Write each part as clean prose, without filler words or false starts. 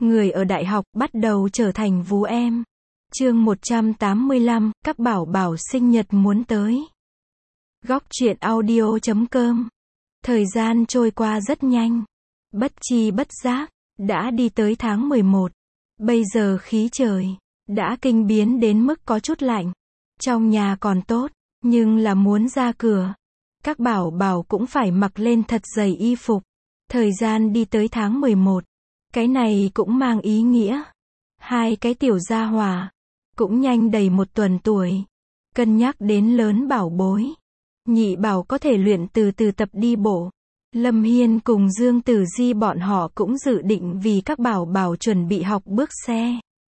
Người ở đại học bắt đầu trở thành vú em. Chương 185, các bảo bảo sinh nhật muốn tới. Góc truyện audio.com. Thời gian trôi qua rất nhanh. Bất chi bất giác, đã đi tới tháng 11. Bây giờ khí trời đã kinh biến đến mức có chút lạnh. Trong nhà còn tốt, nhưng là muốn ra cửa, các bảo bảo cũng phải mặc lên thật dày y phục. Thời gian đi tới tháng 11. Cái này cũng mang ý nghĩa. Hai cái tiểu gia hỏa cũng nhanh đầy 1 tuần tuổi. Cân nhắc đến lớn bảo bối, nhị bảo có thể luyện từ từ tập đi bộ. Lâm Hiên cùng Dương Tử Di bọn họ cũng dự định vì các bảo bảo chuẩn bị học bước xe.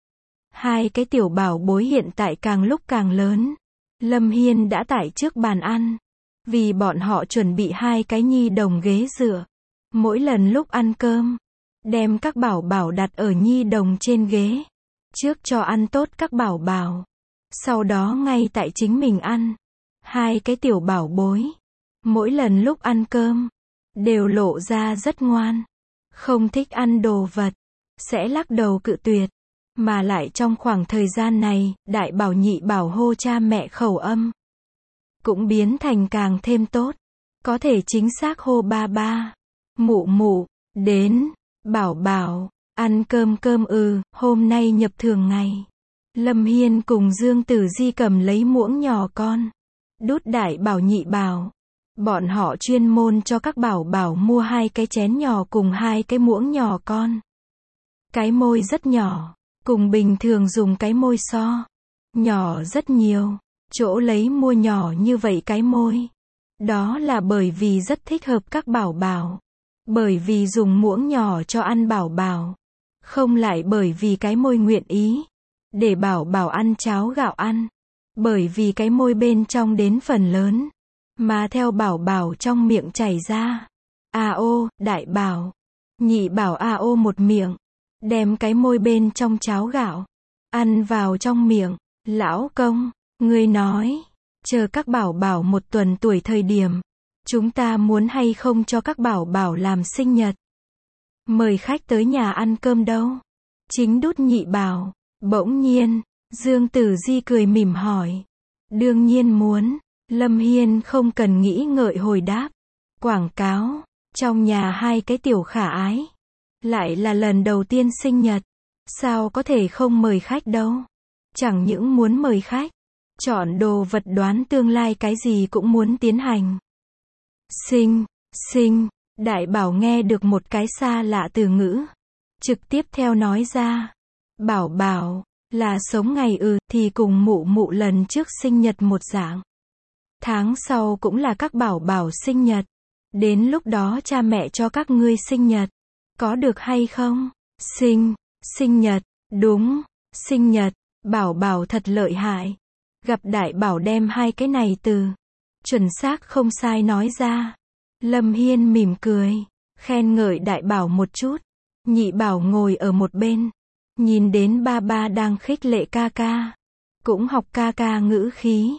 Hai cái tiểu bảo bối hiện tại càng lúc càng lớn. Lâm Hiên đã tải trước bàn ăn, vì bọn họ chuẩn bị 2 cái nhi đồng ghế dựa. Mỗi lần lúc ăn cơm, đem các bảo bảo đặt ở nhi đồng trên ghế. Trước cho ăn tốt các bảo bảo, sau đó ngay tại chính mình ăn. Hai cái tiểu bảo bối, mỗi lần lúc ăn cơm, đều lộ ra rất ngoan. Không thích ăn đồ vật, sẽ lắc đầu cự tuyệt. Mà lại trong khoảng thời gian này, đại bảo nhị bảo hô cha mẹ khẩu âm cũng biến thành càng thêm tốt. Có thể chính xác hô ba ba, mụ mụ, đến, bảo bảo, ăn cơm cơm hôm nay nhập thường ngày. Lâm Hiên cùng Dương Tử Di cầm lấy muỗng nhỏ con, đút đại bảo nhị bảo. Bọn họ chuyên môn cho các bảo bảo mua 2 cái chén nhỏ cùng 2 cái muỗng nhỏ con. Cái môi rất nhỏ, cùng bình thường dùng cái môi so, nhỏ rất nhiều. Chỗ lấy mua nhỏ như vậy cái môi, đó là bởi vì rất thích hợp các bảo bảo. Bởi vì dùng muỗng nhỏ cho ăn bảo bảo, không lại bởi vì cái môi nguyện ý để bảo bảo ăn cháo gạo ăn. Bởi vì cái môi bên trong đến phần lớn mà theo bảo bảo trong miệng chảy ra. Đại bảo, nhị bảo một miệng, đem cái môi bên trong cháo gạo ăn vào trong miệng. Lão công, ngươi nói, chờ các bảo bảo 1 tuần tuổi thời điểm, chúng ta muốn hay không cho các bảo bảo làm sinh nhật, mời khách tới nhà ăn cơm đâu? Chính đút nhị bảo. Bỗng nhiên, Dương Tử Di cười mỉm hỏi. Đương nhiên muốn. Lâm Hiên không cần nghĩ ngợi hồi đáp. Quảng cáo, trong nhà 2 cái tiểu khả ái, lại là lần đầu tiên sinh nhật, sao có thể không mời khách đâu? Chẳng những muốn mời khách, chọn đồ vật đoán tương lai cái gì cũng muốn tiến hành. Sinh, đại bảo nghe được một cái xa lạ từ ngữ, trực tiếp theo nói ra. Bảo bảo, là sống ngày thì cùng mụ mụ lần trước sinh nhật một dạng. Tháng sau cũng là các bảo bảo sinh nhật. Đến lúc đó cha mẹ cho các ngươi sinh nhật, có được hay không? Sinh nhật, đúng, sinh nhật, bảo bảo thật lợi hại. Gặp đại bảo đem 2 cái này từ chuẩn xác không sai nói ra. Lâm Hiên mỉm cười, khen ngợi đại bảo một chút. Nhị bảo ngồi ở một bên, nhìn đến ba ba đang khích lệ ca ca, cũng học ca ca ngữ khí.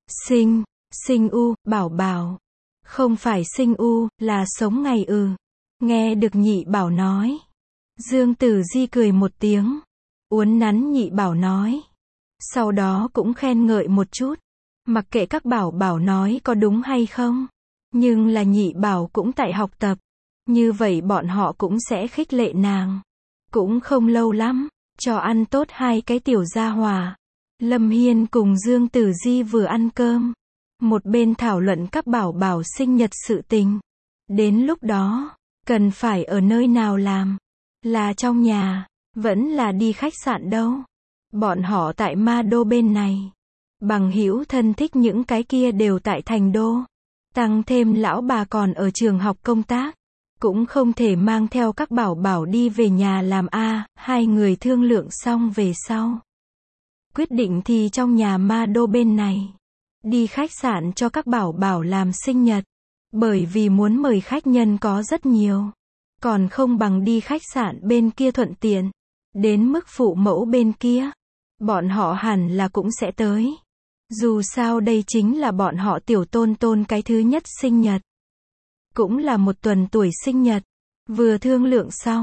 Sinh bảo bảo, không phải sinh là sống ngày Nghe được nhị bảo nói, Dương Tử Di cười một tiếng, uốn nắn nhị bảo nói. Sau đó cũng khen ngợi một chút, mặc kệ các bảo bảo nói có đúng hay không, nhưng là nhị bảo cũng tại học tập, như vậy bọn họ cũng sẽ khích lệ nàng. Cũng không lâu lắm, cho ăn tốt 2 cái tiểu gia hỏa. Lâm Hiên cùng Dương Tử Di vừa ăn cơm, một bên thảo luận các bảo bảo sinh nhật sự tình. Đến lúc đó, cần phải ở nơi nào làm? Là trong nhà, vẫn là đi khách sạn đâu? Bọn họ tại Ma Đô bên này, bằng hữu thân thích những cái kia đều tại thành đô. Tăng thêm lão bà còn ở trường học công tác, cũng không thể mang theo các bảo bảo đi về nhà làm. Hai người thương lượng xong về sau, quyết định thì trong nhà Ma Đô bên này, đi khách sạn cho các bảo bảo làm sinh nhật. Bởi vì muốn mời khách nhân có rất nhiều, còn không bằng đi khách sạn bên kia thuận tiện. Đến mức phụ mẫu bên kia, bọn họ hẳn là cũng sẽ tới. Dù sao đây chính là bọn họ tiểu tôn cái thứ nhất sinh nhật, cũng là 1 tuần tuổi sinh nhật. Vừa thương lượng xong,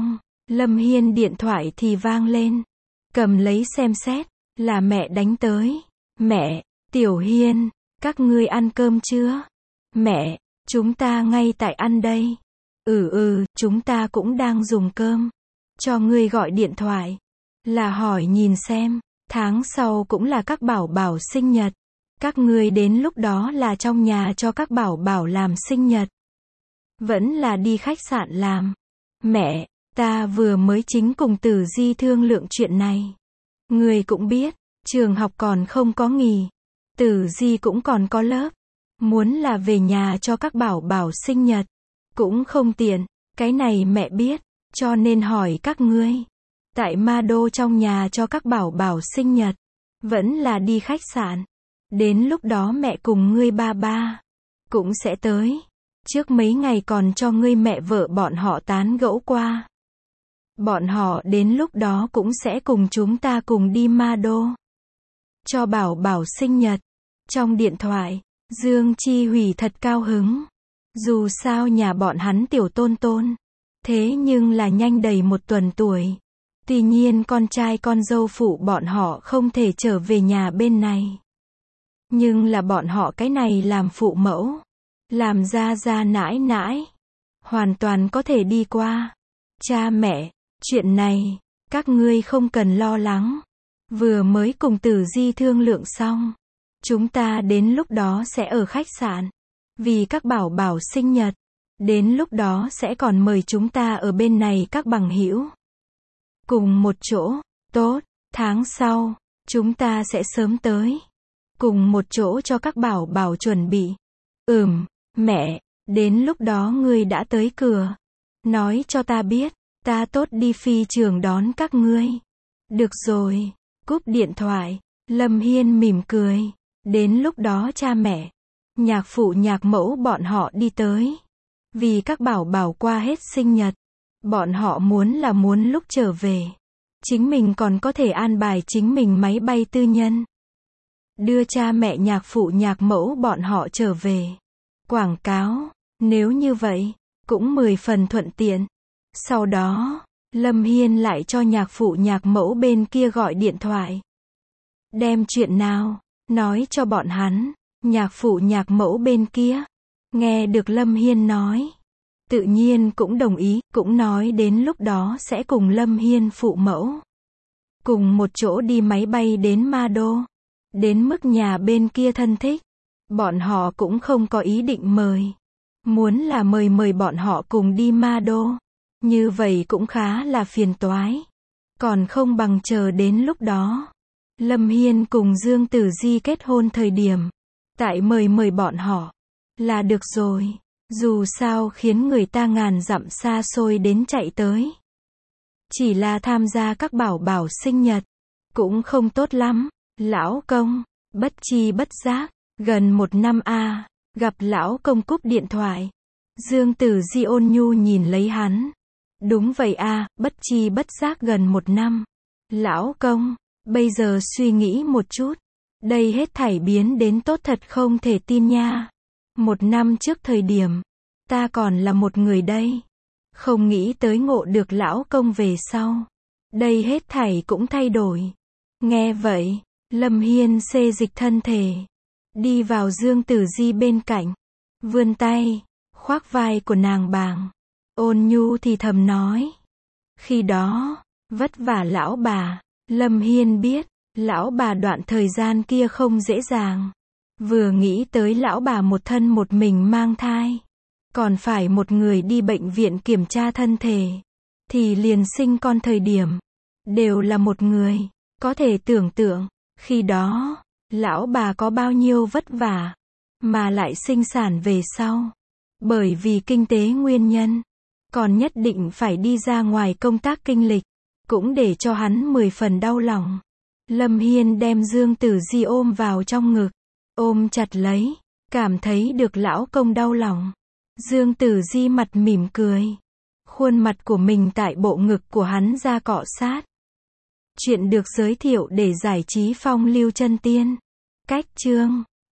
Lâm Hiên điện thoại thì vang lên. Cầm lấy xem xét, là mẹ đánh tới. Mẹ, Tiểu Hiên, các ngươi ăn cơm chưa? Mẹ, chúng ta ngay tại ăn đây. Chúng ta cũng đang dùng cơm. Cho ngươi gọi điện thoại. Là hỏi nhìn xem, tháng sau cũng là các bảo bảo sinh nhật. Các ngươi đến lúc đó là trong nhà cho các bảo bảo làm sinh nhật. Vẫn là đi khách sạn làm. Mẹ, ta vừa mới chính cùng Tử Di thương lượng chuyện này. Ngươi cũng biết, trường học còn không có nghỉ. Tử Di cũng còn có lớp. Muốn là về nhà cho các bảo bảo sinh nhật. Cũng không tiện, cái này mẹ biết, cho nên hỏi các ngươi. Tại Ma Đô trong nhà cho các bảo bảo sinh nhật. Vẫn là đi khách sạn. Đến lúc đó mẹ cùng ngươi ba ba cũng sẽ tới. Trước mấy ngày còn cho ngươi mẹ vợ bọn họ tán gẫu qua. Bọn họ đến lúc đó cũng sẽ cùng chúng ta cùng đi Ma Đô. Cho bảo bảo sinh nhật. Trong điện thoại, Dương Chi Hủy thật cao hứng. Dù sao nhà bọn hắn tiểu tôn tôn. Thế nhưng là nhanh đầy 1 tuần tuổi. Tuy nhiên con trai con dâu phụ bọn họ không thể trở về nhà bên này. Nhưng là bọn họ cái này làm phụ mẫu. Làm ra ra nãi nãi. Hoàn toàn có thể đi qua. Cha mẹ, chuyện này, các ngươi không cần lo lắng. Vừa mới cùng Tử Di thương lượng xong. Chúng ta đến lúc đó sẽ ở khách sạn. Vì các bảo bảo sinh nhật. Đến lúc đó sẽ còn mời chúng ta ở bên này các bằng hữu. Cùng một chỗ, tốt, tháng sau, chúng ta sẽ sớm tới. Cùng một chỗ cho các bảo bảo chuẩn bị. Mẹ, đến lúc đó ngươi đã tới cửa. Nói cho ta biết, ta tốt đi phi trường đón các ngươi. Được rồi, cúp điện thoại, Lâm Hiên mỉm cười. Đến lúc đó cha mẹ, nhạc phụ nhạc mẫu bọn họ đi tới. Vì các bảo bảo qua hết sinh nhật. Bọn họ muốn lúc trở về. Chính mình còn có thể an bài chính mình máy bay tư nhân. Đưa cha mẹ nhạc phụ nhạc mẫu bọn họ trở về. Quảng cáo, nếu như vậy, cũng 10 phần thuận tiện. Sau đó, Lâm Hiên lại cho nhạc phụ nhạc mẫu bên kia gọi điện thoại. Đem chuyện nào, nói cho bọn hắn. Nhạc phụ nhạc mẫu bên kia, nghe được Lâm Hiên nói. Tự nhiên cũng đồng ý, cũng nói đến lúc đó sẽ cùng Lâm Hiên phụ mẫu. Cùng một chỗ đi máy bay đến Ma Đô. Đến mức nhà bên kia thân thích. Bọn họ cũng không có ý định mời. Muốn là mời bọn họ cùng đi Ma Đô. Như vậy cũng khá là phiền toái. Còn không bằng chờ đến lúc đó. Lâm Hiên cùng Dương Tử Di kết hôn thời điểm. Tại mời bọn họ. Là được rồi. Dù sao khiến người ta ngàn dặm xa xôi đến chạy tới. Chỉ là tham gia các bảo bảo sinh nhật. Cũng không tốt lắm. Lão công, bất chi bất giác. Gần 1 năm gặp lão công cúp điện thoại. Dương Tử Di ôn nhu nhìn lấy hắn. Đúng vậy bất chi bất giác gần 1 năm. Lão công, bây giờ suy nghĩ một chút. Đây hết thảy biến đến tốt thật không thể tin nha. 1 năm trước thời điểm, ta còn là một người đây. Không nghĩ tới ngộ được lão công về sau. Đây hết thảy cũng thay đổi. Nghe vậy, Lâm Hiên xê dịch thân thể. Đi vào Dương Tử Di bên cạnh. Vươn tay, khoác vai của nàng bàng. Ôn nhu thì thầm nói. Khi đó, vất vả lão bà. Lâm Hiên biết, lão bà đoạn thời gian kia không dễ dàng. Vừa nghĩ tới lão bà một thân một mình mang thai. Còn phải một người đi bệnh viện kiểm tra thân thể. Thì liền sinh con thời điểm. Đều là một người. Có thể tưởng tượng, khi đó, lão bà có bao nhiêu vất vả. Mà lại sinh sản về sau. Bởi vì kinh tế nguyên nhân. Còn nhất định phải đi ra ngoài công tác kinh lịch. Cũng để cho hắn 10 phần đau lòng. Lâm Hiên đem Dương Tử Di ôm vào trong ngực. Ôm chặt lấy. Cảm thấy được lão công đau lòng. Dương Tử Di mặt mỉm cười. Khuôn mặt của mình tại bộ ngực của hắn ra cọ sát. Chuyện được giới thiệu để giải trí phong lưu chân tiên. Cách chương